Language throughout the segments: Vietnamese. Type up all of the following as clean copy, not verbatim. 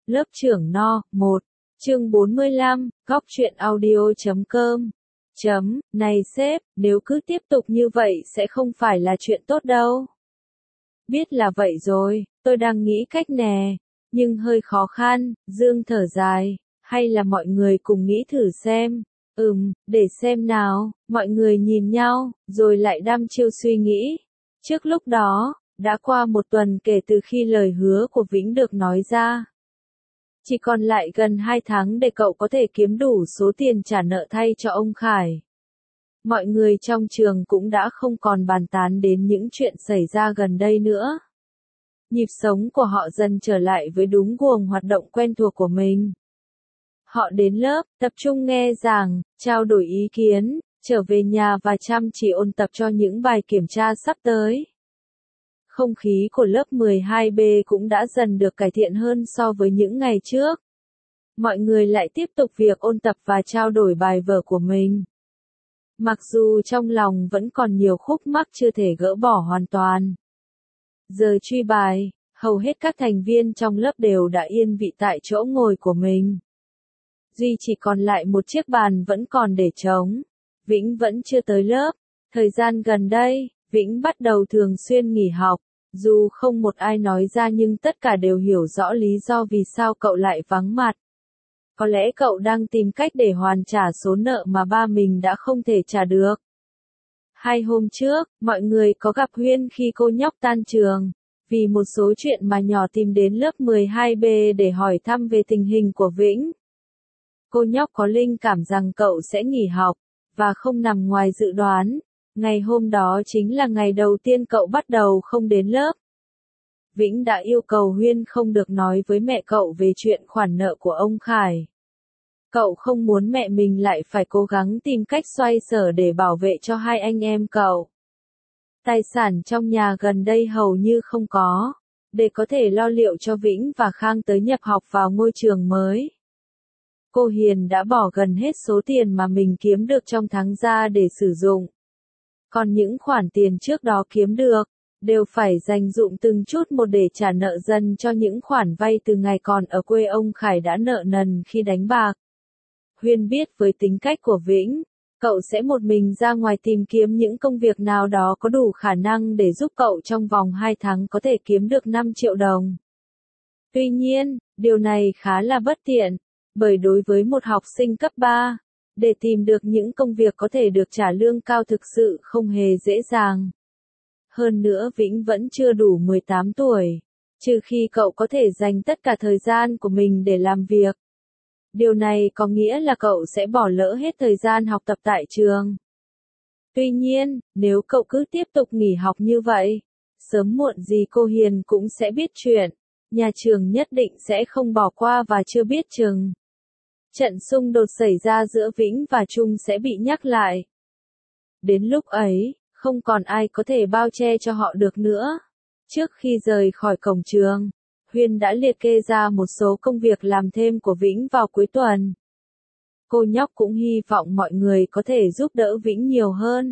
Lớp trưởng No. 1. Chương 45, góc truyện audio.com. Này sếp, nếu cứ tiếp tục như vậy sẽ không phải là chuyện tốt đâu. Biết là vậy rồi, tôi đang nghĩ cách nè, nhưng hơi khó khăn, Dương thở dài, hay là mọi người cùng nghĩ thử xem. Để xem nào, mọi người nhìn nhau, rồi lại đăm chiêu suy nghĩ. Trước lúc đó, đã qua một tuần kể từ khi lời hứa của Vĩnh được nói ra. Chỉ còn lại gần 2 tháng để cậu có thể kiếm đủ số tiền trả nợ thay cho ông Khải. Mọi người trong trường cũng đã không còn bàn tán đến những chuyện xảy ra gần đây nữa. Nhịp sống của họ dần trở lại với đúng guồng hoạt động quen thuộc của mình. Họ đến lớp, tập trung nghe giảng, trao đổi ý kiến, trở về nhà và chăm chỉ ôn tập cho những bài kiểm tra sắp tới. Không khí của lớp 12B cũng đã dần được cải thiện hơn so với những ngày trước. Mọi người lại tiếp tục việc ôn tập và trao đổi bài vở của mình. Mặc dù trong lòng vẫn còn nhiều khúc mắc chưa thể gỡ bỏ hoàn toàn. Giờ truy bài, hầu hết các thành viên trong lớp đều đã yên vị tại chỗ ngồi của mình. Duy chỉ còn lại một chiếc bàn vẫn còn để trống. Vĩnh vẫn chưa tới lớp. Thời gian gần đây, Vĩnh bắt đầu thường xuyên nghỉ học. Dù không một ai nói ra nhưng tất cả đều hiểu rõ lý do vì sao cậu lại vắng mặt. Có lẽ cậu đang tìm cách để hoàn trả số nợ mà ba mình đã không thể trả được. 2 hôm trước, mọi người có gặp Huyên khi cô nhóc tan trường. Vì một số chuyện mà nhỏ tìm đến lớp 12B để hỏi thăm về tình hình của Vĩnh. Cô nhóc có linh cảm rằng cậu sẽ nghỉ học, và không nằm ngoài dự đoán. Ngày hôm đó chính là ngày đầu tiên cậu bắt đầu không đến lớp. Vĩnh đã yêu cầu Huyên không được nói với mẹ cậu về chuyện khoản nợ của ông Khải. Cậu không muốn mẹ mình lại phải cố gắng tìm cách xoay sở để bảo vệ cho hai anh em cậu. Tài sản trong nhà gần đây hầu như không có, để có thể lo liệu cho Vĩnh và Khang tới nhập học vào ngôi trường mới. Cô Hiền đã bỏ gần hết số tiền mà mình kiếm được trong tháng ra để sử dụng. Còn những khoản tiền trước đó kiếm được, đều phải dành dụm từng chút một để trả nợ dần cho những khoản vay từ ngày còn ở quê ông Khải đã nợ nần khi đánh bạc. Huyên biết với tính cách của Vĩnh, cậu sẽ một mình ra ngoài tìm kiếm những công việc nào đó có đủ khả năng để giúp cậu trong vòng 2 tháng có thể kiếm được 5 triệu đồng. Tuy nhiên, điều này khá là bất tiện, bởi đối với một học sinh cấp 3, để tìm được những công việc có thể được trả lương cao thực sự không hề dễ dàng. Hơn nữa Vĩnh vẫn chưa đủ 18 tuổi, trừ khi cậu có thể dành tất cả thời gian của mình để làm việc. Điều này có nghĩa là cậu sẽ bỏ lỡ hết thời gian học tập tại trường. Tuy nhiên, nếu cậu cứ tiếp tục nghỉ học như vậy, sớm muộn gì cô Hiền cũng sẽ biết chuyện. Nhà trường nhất định sẽ không bỏ qua và chưa biết chừng. Trận xung đột xảy ra giữa Vĩnh và Trung sẽ bị nhắc lại. Đến lúc ấy, không còn ai có thể bao che cho họ được nữa. Trước khi rời khỏi cổng trường, Huyên đã liệt kê ra một số công việc làm thêm của Vĩnh vào cuối tuần. Cô nhóc cũng hy vọng mọi người có thể giúp đỡ Vĩnh nhiều hơn.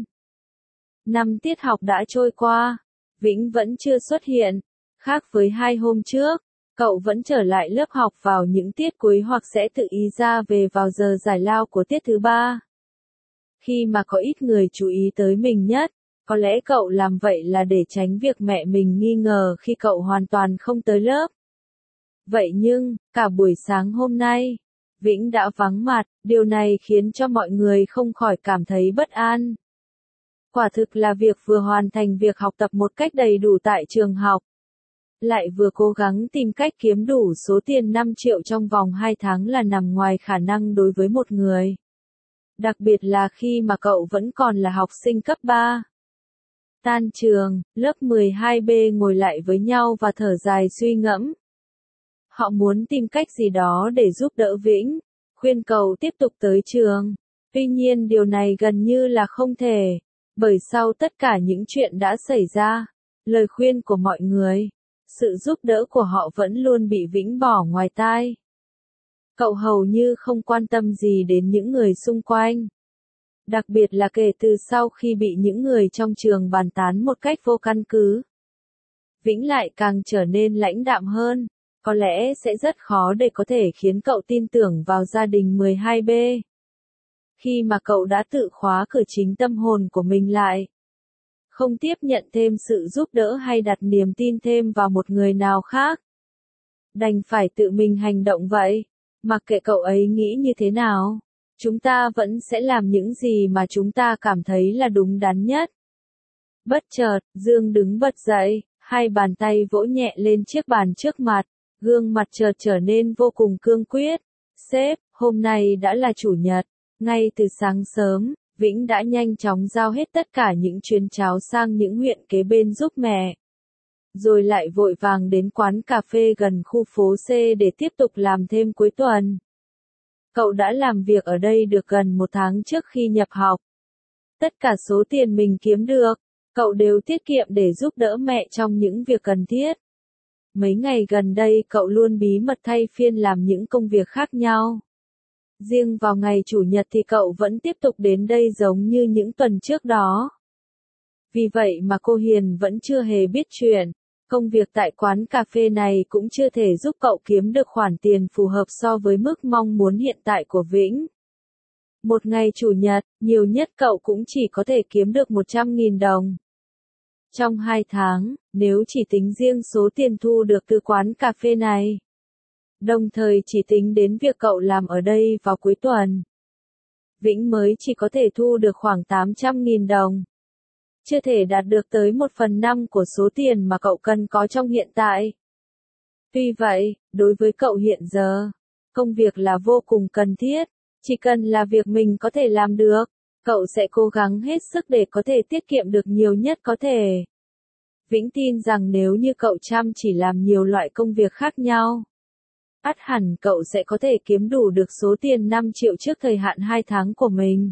5 tiết học đã trôi qua, Vĩnh vẫn chưa xuất hiện. Khác với 2 hôm trước, cậu vẫn trở lại lớp học vào những tiết cuối hoặc sẽ tự ý ra về vào giờ giải lao của tiết thứ 3. Khi mà có ít người chú ý tới mình nhất, có lẽ cậu làm vậy là để tránh việc mẹ mình nghi ngờ khi cậu hoàn toàn không tới lớp. Vậy nhưng, cả buổi sáng hôm nay, Vĩnh đã vắng mặt, điều này khiến cho mọi người không khỏi cảm thấy bất an. Quả thực là việc vừa hoàn thành việc học tập một cách đầy đủ tại trường học, lại vừa cố gắng tìm cách kiếm đủ số tiền 5 triệu trong vòng 2 tháng là nằm ngoài khả năng đối với một người. Đặc biệt là khi mà cậu vẫn còn là học sinh cấp 3. Tan trường, lớp 12B ngồi lại với nhau và thở dài suy ngẫm. Họ muốn tìm cách gì đó để giúp đỡ Vĩnh, khuyên cậu tiếp tục tới trường. Tuy nhiên điều này gần như là không thể, bởi sau tất cả những chuyện đã xảy ra, lời khuyên của mọi người, sự giúp đỡ của họ vẫn luôn bị Vĩnh bỏ ngoài tai. Cậu hầu như không quan tâm gì đến những người xung quanh. Đặc biệt là kể từ sau khi bị những người trong trường bàn tán một cách vô căn cứ. Vĩnh lại càng trở nên lãnh đạm hơn. có lẽ sẽ rất khó để có thể khiến cậu tin tưởng vào gia đình 12B. Khi mà cậu đã tự khóa cửa chính tâm hồn của mình lại, không tiếp nhận thêm sự giúp đỡ hay đặt niềm tin thêm vào một người nào khác, đành phải tự mình hành động vậy, mặc kệ cậu ấy nghĩ như thế nào. Chúng ta vẫn sẽ làm những gì mà chúng ta cảm thấy là đúng đắn nhất. Bất chợt, Dương đứng bật dậy, hai bàn tay vỗ nhẹ lên chiếc bàn trước mặt, gương mặt chợt trở nên vô cùng cương quyết. Sếp, hôm nay đã là chủ nhật, ngay từ sáng sớm, Vĩnh đã nhanh chóng giao hết tất cả những chuyến cháo sang những huyện kế bên giúp mẹ. Rồi lại vội vàng đến quán cà phê gần khu phố C để tiếp tục làm thêm cuối tuần. Cậu đã làm việc ở đây được gần 1 tháng trước khi nhập học. Tất cả số tiền mình kiếm được, cậu đều tiết kiệm để giúp đỡ mẹ trong những việc cần thiết. Mấy ngày gần đây cậu luôn bí mật thay phiên làm những công việc khác nhau. Riêng vào ngày chủ nhật thì cậu vẫn tiếp tục đến đây giống như những tuần trước đó. Vì vậy mà cô Hiền vẫn chưa hề biết chuyện. Công việc tại quán cà phê này cũng chưa thể giúp cậu kiếm được khoản tiền phù hợp so với mức mong muốn hiện tại của Vĩnh. Một ngày chủ nhật, nhiều nhất cậu cũng chỉ có thể kiếm được 100.000 đồng. Trong 2 tháng, nếu chỉ tính riêng số tiền thu được từ quán cà phê này, đồng thời chỉ tính đến việc cậu làm ở đây vào cuối tuần, Vĩnh mới chỉ có thể thu được khoảng 800.000 đồng. Chưa thể đạt được tới 1/5 của số tiền mà cậu cần có trong hiện tại. Tuy vậy, đối với cậu hiện giờ, công việc là vô cùng cần thiết, chỉ cần là việc mình có thể làm được, cậu sẽ cố gắng hết sức để có thể tiết kiệm được nhiều nhất có thể. Vĩnh tin rằng nếu như cậu chăm chỉ làm nhiều loại công việc khác nhau, ắt hẳn cậu sẽ có thể kiếm đủ được số tiền 5 triệu trước thời hạn 2 tháng của mình.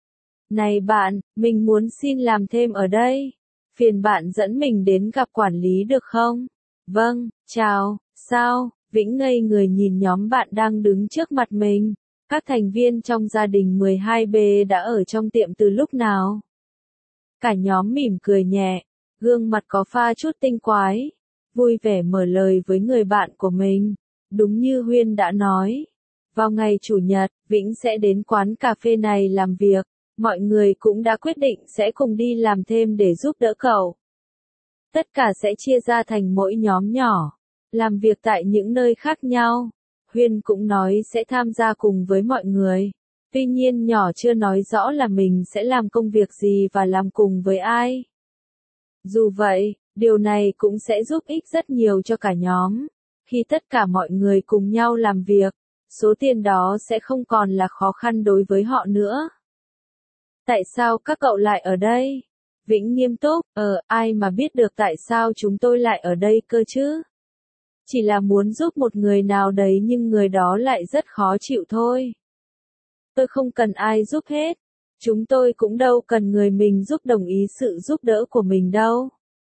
Này bạn, mình muốn xin làm thêm ở đây. Phiền bạn dẫn mình đến gặp quản lý được không? Vâng, chào, sao? Vĩnh ngây người nhìn nhóm bạn đang đứng trước mặt mình. Các thành viên trong gia đình 12B đã ở trong tiệm từ lúc nào? Cả nhóm mỉm cười nhẹ, gương mặt có pha chút tinh quái, vui vẻ mở lời với người bạn của mình. Đúng như Huyên đã nói, vào ngày chủ nhật, Vĩnh sẽ đến quán cà phê này làm việc. Mọi người cũng đã quyết định sẽ cùng đi làm thêm để giúp đỡ cậu. Tất cả sẽ chia ra thành mỗi nhóm nhỏ, làm việc tại những nơi khác nhau. Huyên cũng nói sẽ tham gia cùng với mọi người. Tuy nhiên nhỏ chưa nói rõ là mình sẽ làm công việc gì và làm cùng với ai. Dù vậy, điều này cũng sẽ giúp ích rất nhiều cho cả nhóm. Khi tất cả mọi người cùng nhau làm việc, số tiền đó sẽ không còn là khó khăn đối với họ nữa. Tại sao các cậu lại ở đây? Vĩnh nghiêm túc, ai mà biết được tại sao chúng tôi lại ở đây cơ chứ? Chỉ là muốn giúp một người nào đấy nhưng người đó lại rất khó chịu thôi. Tôi không cần ai giúp hết. Chúng tôi cũng đâu cần người mình giúp đồng ý sự giúp đỡ của mình đâu.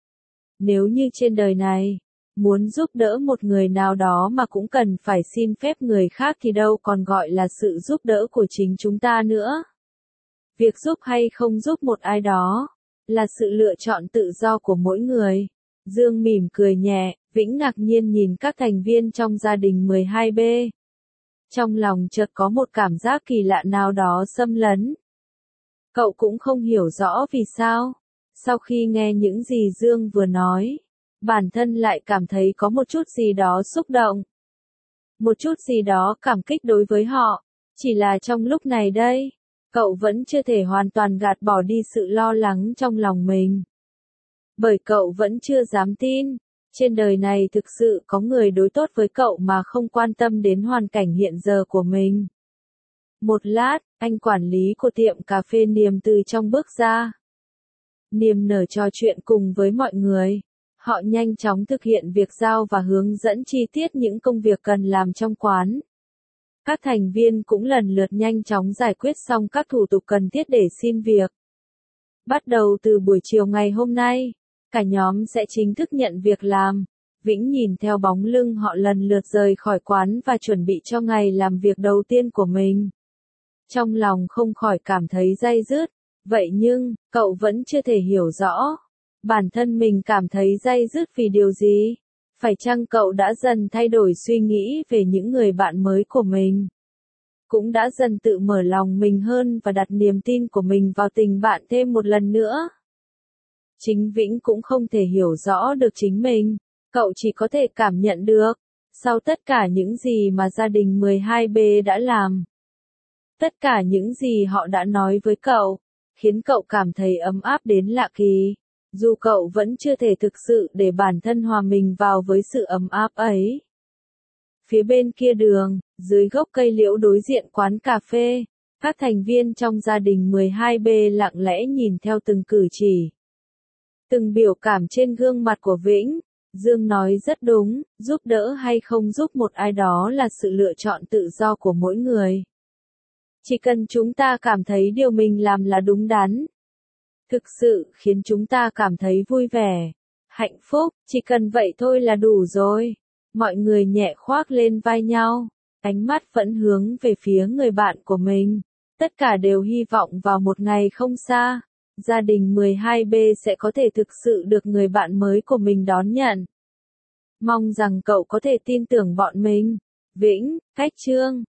Nếu như trên đời này, muốn giúp đỡ một người nào đó mà cũng cần phải xin phép người khác thì đâu còn gọi là sự giúp đỡ của chính chúng ta nữa. Việc giúp hay không giúp một ai đó, là sự lựa chọn tự do của mỗi người. Dương mỉm cười nhẹ, Vĩnh ngạc nhiên nhìn các thành viên trong gia đình 12B. Trong lòng chợt có một cảm giác kỳ lạ nào đó xâm lấn. Cậu cũng không hiểu rõ vì sao. Sau khi nghe những gì Dương vừa nói, bản thân lại cảm thấy có một chút gì đó xúc động. Một chút gì đó cảm kích đối với họ. Chỉ là trong lúc này đây, cậu vẫn chưa thể hoàn toàn gạt bỏ đi sự lo lắng trong lòng mình. Bởi cậu vẫn chưa dám tin, trên đời này thực sự có người đối tốt với cậu mà không quan tâm đến hoàn cảnh hiện giờ của mình. Một lát, anh quản lý của tiệm cà phê Niềm từ trong bước ra. Niềm nở trò chuyện cùng với mọi người. Họ nhanh chóng thực hiện việc giao và hướng dẫn chi tiết những công việc cần làm trong quán. Các thành viên cũng lần lượt nhanh chóng giải quyết xong các thủ tục cần thiết để xin việc. Bắt đầu từ buổi chiều ngày hôm nay, cả nhóm sẽ chính thức nhận việc làm. Vĩnh nhìn theo bóng lưng họ lần lượt rời khỏi quán và chuẩn bị cho ngày làm việc đầu tiên của mình. Trong lòng không khỏi cảm thấy day dứt. Vậy nhưng, cậu vẫn chưa thể hiểu rõ. Bản thân mình cảm thấy day dứt vì điều gì? Phải chăng cậu đã dần thay đổi suy nghĩ về những người bạn mới của mình? Cũng đã dần tự mở lòng mình hơn và đặt niềm tin của mình vào tình bạn thêm một lần nữa? Chính Vĩnh cũng không thể hiểu rõ được chính mình. Cậu chỉ có thể cảm nhận được. Sau tất cả những gì mà gia đình 12B đã làm, tất cả những gì họ đã nói với cậu, khiến cậu cảm thấy ấm áp đến lạ kỳ. Dù cậu vẫn chưa thể thực sự để bản thân hòa mình vào với sự ấm áp ấy. Phía bên kia đường, dưới gốc cây liễu đối diện quán cà phê, các thành viên trong gia đình 12B lặng lẽ nhìn theo từng cử chỉ, từng biểu cảm trên gương mặt của Vĩnh. Dương nói rất đúng, giúp đỡ hay không giúp một ai đó là sự lựa chọn tự do của mỗi người. Chỉ cần chúng ta cảm thấy điều mình làm là đúng đắn, thực sự khiến chúng ta cảm thấy vui vẻ, hạnh phúc, chỉ cần vậy thôi là đủ rồi. Mọi người nhẹ khoác lên vai nhau, ánh mắt vẫn hướng về phía người bạn của mình. Tất cả đều hy vọng vào một ngày không xa, gia đình 12B sẽ có thể thực sự được người bạn mới của mình đón nhận. Mong rằng cậu có thể tin tưởng bọn mình. Vĩnh, Cách Chương